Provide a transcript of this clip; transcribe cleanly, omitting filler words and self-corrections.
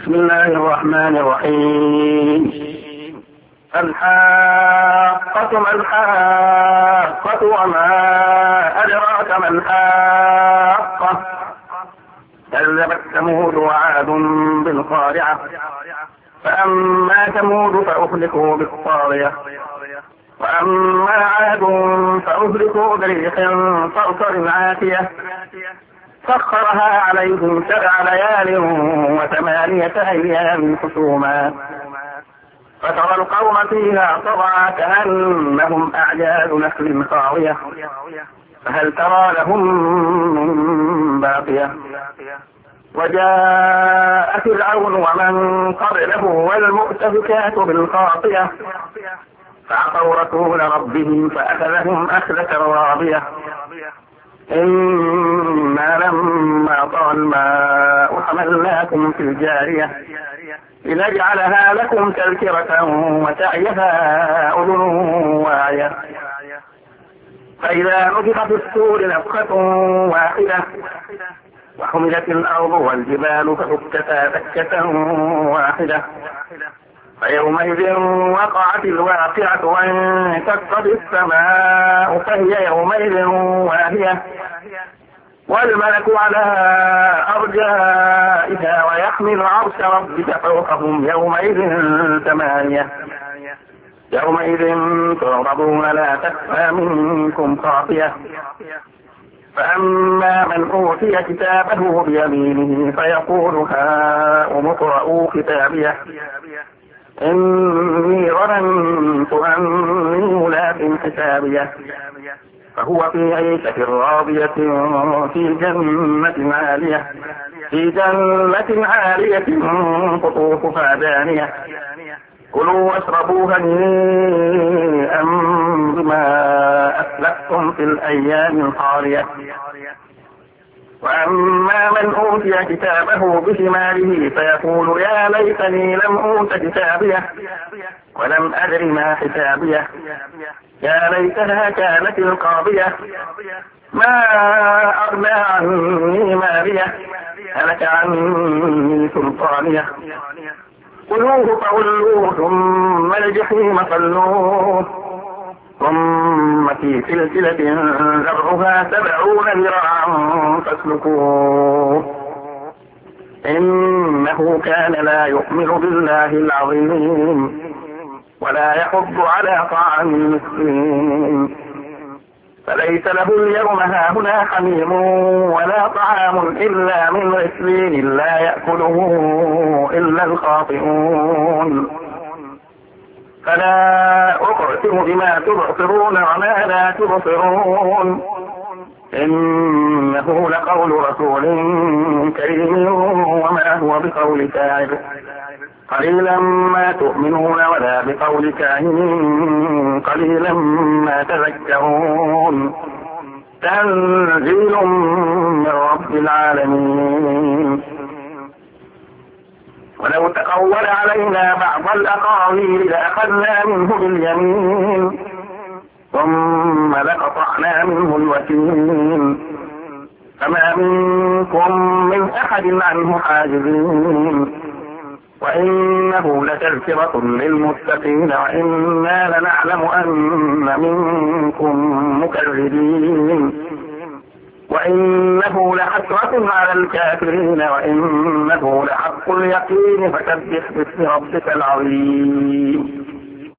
بسم الله الرحمن الرحيم. الحاقة ما الحاقة وما أدراك ما الحاقة. كذبت ثمود وعاد بالقارعة. فأما ثمود فأهلكوا بالطاغية وأما عاد فأهلكوا بريح صرصر عاتية سخرها عليهم 7 ليال و8 أيام حسوما فترى القوم فيها صرعى كأنهم أعجاز نخل خاوية فهل ترى لهم من باقية. وجاء فرعون ومن قبله والمؤتفكات بالخاطية فعصوا رسول ربهم فأخذهم أخذة رابية. إنا لما طغى الماء حملناكم في الجارية لنجعلها لكم تذكرة وتعيها أذن واعية. فإذا نفخ في الصور نفخة واحدة وحملت الأرض والجبال فدكتا دكة واحدة فيومئذ وقعت الواقعة وانشقت السماء فهي يومئذ واهية والملك على أرجائها ويحمل عرش ربك فوقهم يومئذ 8 يومئذ تعرضون لا تخفى منكم خافية. فأما من أوتي كتابه بيمينه فيقول هاؤم اقرءوا كتابيه إني ظننت أني ملاق حسابيه فهو في عيشة راضية في جنة عالية قطوفها دانية كلوا واشربوا هنيئا بما أسلفتم في الأيام الخالية. وأما من أوتي كتابه بشماله فيقول يا ليتني لم أوت كتابيه ولم أدر ما حسابيه يا ليتها كانت القاضية ما أغنى عني ماليه هلك عني سلطانيه خذوه فغلوه ثم الجحيم صلوه ثم في سلسلة ذرعها 70 ذراعا فاسلكوه إنه كان لا يؤمن بالله العظيم ولا يحض على طعام المسكين فليس له اليوم هاهنا حميم ولا طعام إلا من غسلين لا يأكله إلا الخاطئون. فلا أقسم بما تبصرون وما لا تبصرون إنه لقول رسول كريم وما هو بقول كاذب قليلا ما تؤمنون ولا بقول كاهن قليلا ما تذكرون تنزيل من رب العالمين. ولو تقول علينا بعض الأقاويل لأخذنا منه باليمين ثم لقطعنا منه الوتين فما منكم من أحد عنه حاجزين وإنه لتذكرة للمتقين وإنا لنعلم أن منكم مكذبين وإنه لحسرة على الكافرين وإنه لحق اليقين فسبح باسم ربك العظيم.